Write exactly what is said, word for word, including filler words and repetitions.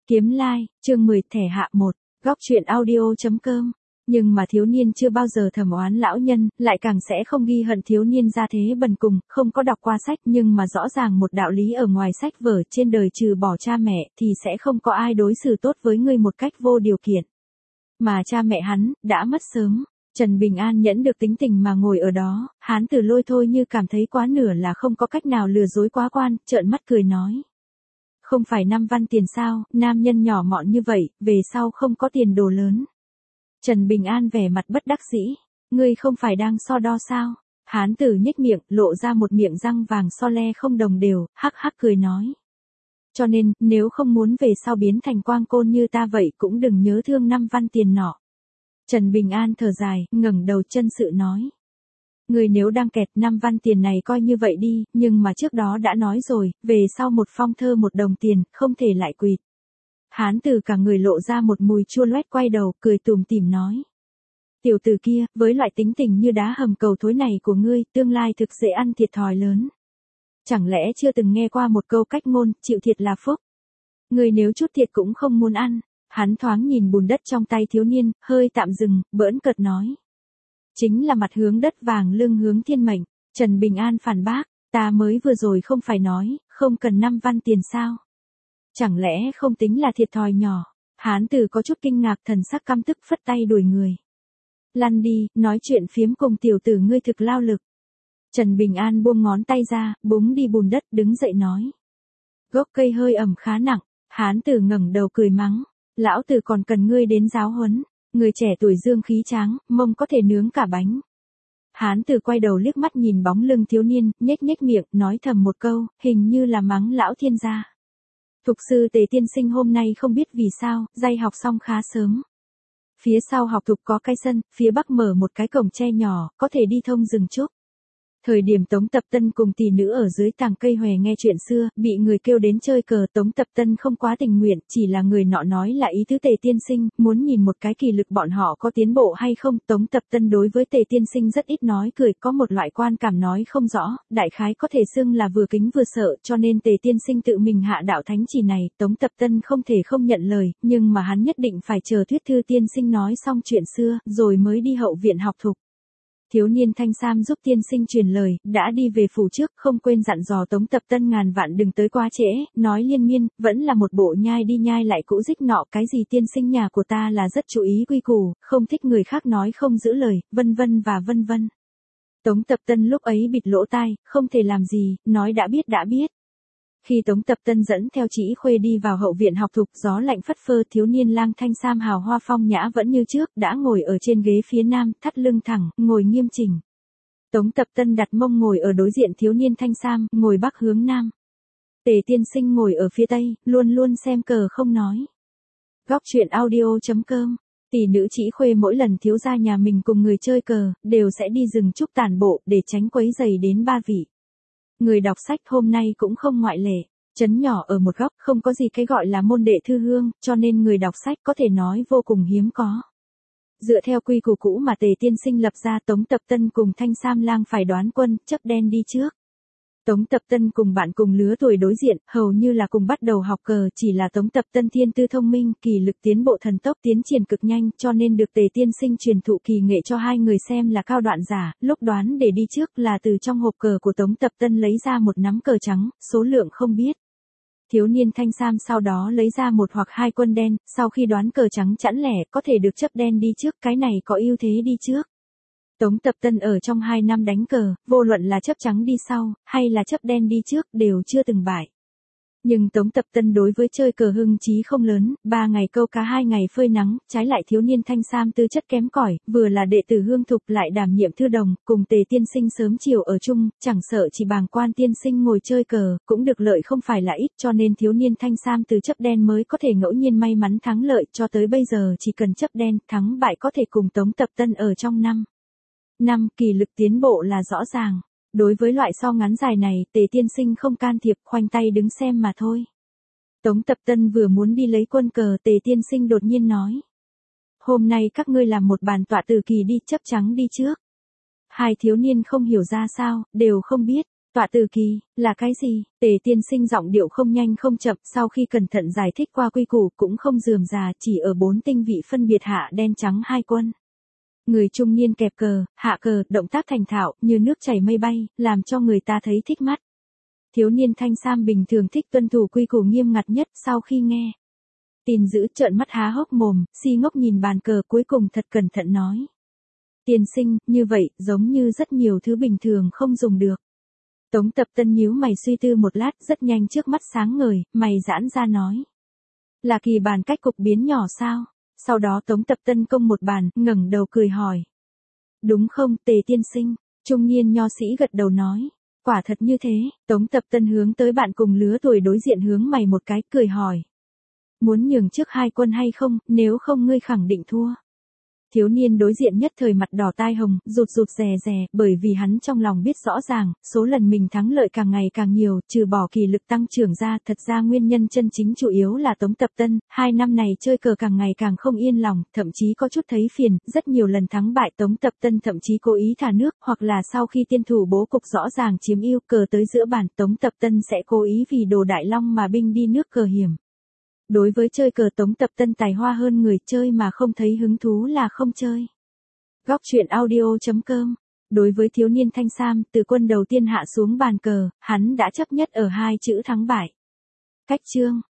Kiếm Lai, chương mười, thẻ hạ một, góc truyện audio.com. Nhưng mà thiếu niên chưa bao giờ thầm oán lão nhân, lại càng sẽ không ghi hận thiếu niên gia thế bần cùng, không có đọc qua sách nhưng mà rõ ràng một đạo lý ở ngoài sách vở, trên đời trừ bỏ cha mẹ thì sẽ không có ai đối xử tốt với ngươi một cách vô điều kiện. Mà cha mẹ hắn, đã mất sớm. Trần Bình An nhẫn được tính tình mà ngồi ở đó, hán tử lôi thôi như cảm thấy quá nửa là không có cách nào lừa dối quá quan, trợn mắt cười nói. Không phải năm văn tiền sao, nam nhân nhỏ mọn như vậy, về sau không có tiền đồ lớn. Trần Bình An vẻ mặt bất đắc dĩ, ngươi không phải đang so đo sao? Hán tử nhếch miệng, lộ ra một miệng răng vàng so le không đồng đều, hắc hắc cười nói. Cho nên, nếu không muốn về sau biến thành quang côn như ta vậy cũng đừng nhớ thương năm văn tiền nọ. Trần Bình An thở dài, ngẩng đầu chân sự nói. Người nếu đang kẹt năm văn tiền này coi như vậy đi, nhưng mà trước đó đã nói rồi, về sau một phong thơ một đồng tiền, không thể lại quỵt. Hán tử cả người lộ ra một mùi chua loét quay đầu, cười tùm tìm nói. Tiểu tử kia, với loại tính tình như đá hầm cầu thối này của ngươi, tương lai thực dễ ăn thiệt thòi lớn. Chẳng lẽ chưa từng nghe qua một câu cách ngôn, chịu thiệt là phúc. Ngươi nếu chút thiệt cũng không muốn ăn. Hắn thoáng nhìn bùn đất trong tay thiếu niên, hơi tạm dừng, bỡn cợt nói. Chính là mặt hướng đất vàng lưng hướng thiên mệnh. Trần Bình An phản bác, ta mới vừa rồi không phải nói, không cần năm văn tiền sao. Chẳng lẽ không tính là thiệt thòi nhỏ. Hán tử có chút kinh ngạc, thần sắc căm tức phất tay đuổi người. Lăn đi, nói chuyện phiếm cùng tiểu tử ngươi thực lao lực. Trần Bình An buông ngón tay ra, búng đi bùn đất, đứng dậy nói. Gốc cây hơi ẩm khá nặng. Hán tử ngẩng đầu cười mắng. Lão tử còn cần ngươi đến giáo huấn, người trẻ tuổi dương khí tráng, mông có thể nướng cả bánh. Hán tử quay đầu liếc mắt nhìn bóng lưng thiếu niên, nhếch nhếch miệng, nói thầm một câu, hình như là mắng lão thiên gia. Thục sư Tề tiên sinh hôm nay không biết vì sao, dạy học xong khá sớm. Phía sau học thục có cái sân, phía bắc mở một cái cổng tre nhỏ, có thể đi thông rừng trúc. Thời điểm Tống Tập Tân cùng tỷ nữ ở dưới tàng cây hòe nghe chuyện xưa, bị người kêu đến chơi cờ, Tống Tập Tân không quá tình nguyện, chỉ là người nọ nói là ý tứ Tề tiên sinh, muốn nhìn một cái kỳ lực bọn họ có tiến bộ hay không. Tống Tập Tân đối với Tề tiên sinh rất ít nói cười, có một loại quan cảm nói không rõ, đại khái có thể xưng là vừa kính vừa sợ, cho nên Tề tiên sinh tự mình hạ đạo thánh chỉ này, Tống Tập Tân không thể không nhận lời, nhưng mà hắn nhất định phải chờ Thuyết Thư tiên sinh nói xong chuyện xưa, rồi mới đi hậu viện học thục. Thiếu niên thanh sam giúp tiên sinh truyền lời, đã đi về phủ trước, không quên dặn dò Tống Tập Tân ngàn vạn đừng tới quá trễ, nói liên miên, vẫn là một bộ nhai đi nhai lại cũ dích nọ, cái gì tiên sinh nhà của ta là rất chú ý quy củ, không thích người khác nói không giữ lời, vân vân và vân vân. Tống Tập Tân lúc ấy bịt lỗ tai, không thể làm gì, nói đã biết đã biết. Khi Tống Tập Tân dẫn theo Chỉ Khuê đi vào hậu viện học thục, gió lạnh phất phơ, thiếu niên lang thanh sam hào hoa phong nhã vẫn như trước, đã ngồi ở trên ghế phía nam, thắt lưng thẳng, ngồi nghiêm chỉnh. Tống Tập Tân đặt mông ngồi ở đối diện thiếu niên thanh sam, ngồi bắc hướng nam. Tề tiên sinh ngồi ở phía tây, luôn luôn xem cờ không nói. Góc truyện audio.com. Tỷ nữ Chỉ Khuê mỗi lần thiếu gia nhà mình cùng người chơi cờ, đều sẽ đi rừng trúc tản bộ, để tránh quấy rầy đến ba vị. Người đọc sách hôm nay cũng không ngoại lệ, trấn nhỏ ở một góc, không có gì cái gọi là môn đệ thư hương, cho nên người đọc sách có thể nói vô cùng hiếm có. Dựa theo quy củ cũ mà Tề tiên sinh lập ra, Tống Tập Tân cùng Thanh Sam lang phải đoán quân, chấp đen đi trước. Tống Tập Tân cùng bạn cùng lứa tuổi đối diện, hầu như là cùng bắt đầu học cờ, chỉ là Tống Tập Tân thiên tư thông minh, kỳ lực tiến bộ thần tốc tiến triển cực nhanh, cho nên được Tề tiên sinh truyền thụ kỳ nghệ cho hai người xem là cao đoạn giả, lúc đoán để đi trước là từ trong hộp cờ của Tống Tập Tân lấy ra một nắm cờ trắng, số lượng không biết. Thiếu niên thanh sam sau đó lấy ra một hoặc hai quân đen, sau khi đoán cờ trắng chẵn lẻ, có thể được chấp đen đi trước, cái này có ưu thế đi trước. Tống Tập Tân ở trong hai năm đánh cờ, vô luận là chấp trắng đi sau, hay là chấp đen đi trước, đều chưa từng bại. Nhưng Tống Tập Tân đối với chơi cờ hưng chí không lớn, ba ngày câu cá hai ngày phơi nắng, trái lại thiếu niên thanh sam tư chất kém cỏi, vừa là đệ tử hương thục lại đảm nhiệm thư đồng, cùng Tề tiên sinh sớm chiều ở chung, chẳng sợ chỉ bàng quan tiên sinh ngồi chơi cờ, cũng được lợi không phải là ít, cho nên thiếu niên thanh sam từ chấp đen mới có thể ngẫu nhiên may mắn thắng lợi, cho tới bây giờ chỉ cần chấp đen, thắng bại có thể cùng Tống Tập Tân ở trong năm. Năm, kỳ lực tiến bộ là rõ ràng. Đối với loại so ngắn dài này, Tề tiên sinh không can thiệp, khoanh tay đứng xem mà thôi. Tống Tập Tân vừa muốn đi lấy quân cờ, Tề tiên sinh đột nhiên nói. Hôm nay các ngươi làm một bàn tọa từ kỳ đi, chấp trắng đi trước. Hai thiếu niên không hiểu ra sao, đều không biết. Tọa từ kỳ, là cái gì? Tề tiên sinh giọng điệu không nhanh không chậm, sau khi cẩn thận giải thích qua quy củ cũng không rườm rà, chỉ ở bốn tinh vị phân biệt hạ đen trắng hai quân. Người trung niên kẹp cờ, hạ cờ, động tác thành thạo, như nước chảy mây bay, làm cho người ta thấy thích mắt. Thiếu niên thanh sam bình thường thích tuân thủ quy củ nghiêm ngặt nhất, sau khi nghe tin dữ trợn mắt há hốc mồm, si ngốc nhìn bàn cờ, cuối cùng thật cẩn thận nói. Tiên sinh, như vậy, giống như rất nhiều thứ bình thường không dùng được. Tống Tập Tân nhíu mày suy tư một lát, rất nhanh trước mắt sáng ngời, mày giãn ra nói. Là kỳ bàn cách cục biến nhỏ sao? Sau đó Tống Tập Tân công một bàn, ngẩng đầu cười hỏi. Đúng không, Tề tiên sinh? Trung niên nho sĩ gật đầu nói. Quả thật như thế. Tống Tập Tân hướng tới bạn cùng lứa tuổi đối diện hướng mày một cái, cười hỏi. Muốn nhường trước hai quân hay không, nếu không ngươi khẳng định thua. Thiếu niên đối diện nhất thời mặt đỏ tai hồng, rụt rụt rè rè, bởi vì hắn trong lòng biết rõ ràng, số lần mình thắng lợi càng ngày càng nhiều, trừ bỏ kỳ lực tăng trưởng ra, thật ra nguyên nhân chân chính chủ yếu là Tống Tập Tân, hai năm này chơi cờ càng ngày càng không yên lòng, thậm chí có chút thấy phiền, rất nhiều lần thắng bại Tống Tập Tân thậm chí cố ý thả nước, hoặc là sau khi tiên thủ bố cục rõ ràng chiếm ưu cờ tới giữa bàn, Tống Tập Tân sẽ cố ý vì đồ đại long mà binh đi nước cờ hiểm. Đối với chơi cờ Tống Tập Tân tài hoa hơn người, chơi mà không thấy hứng thú là không chơi. Góc truyện audio chấm com. Đối với thiếu niên thanh sam, từ quân đầu tiên hạ xuống bàn cờ, hắn đã chấp nhất ở hai chữ thắng bại. Cách chương.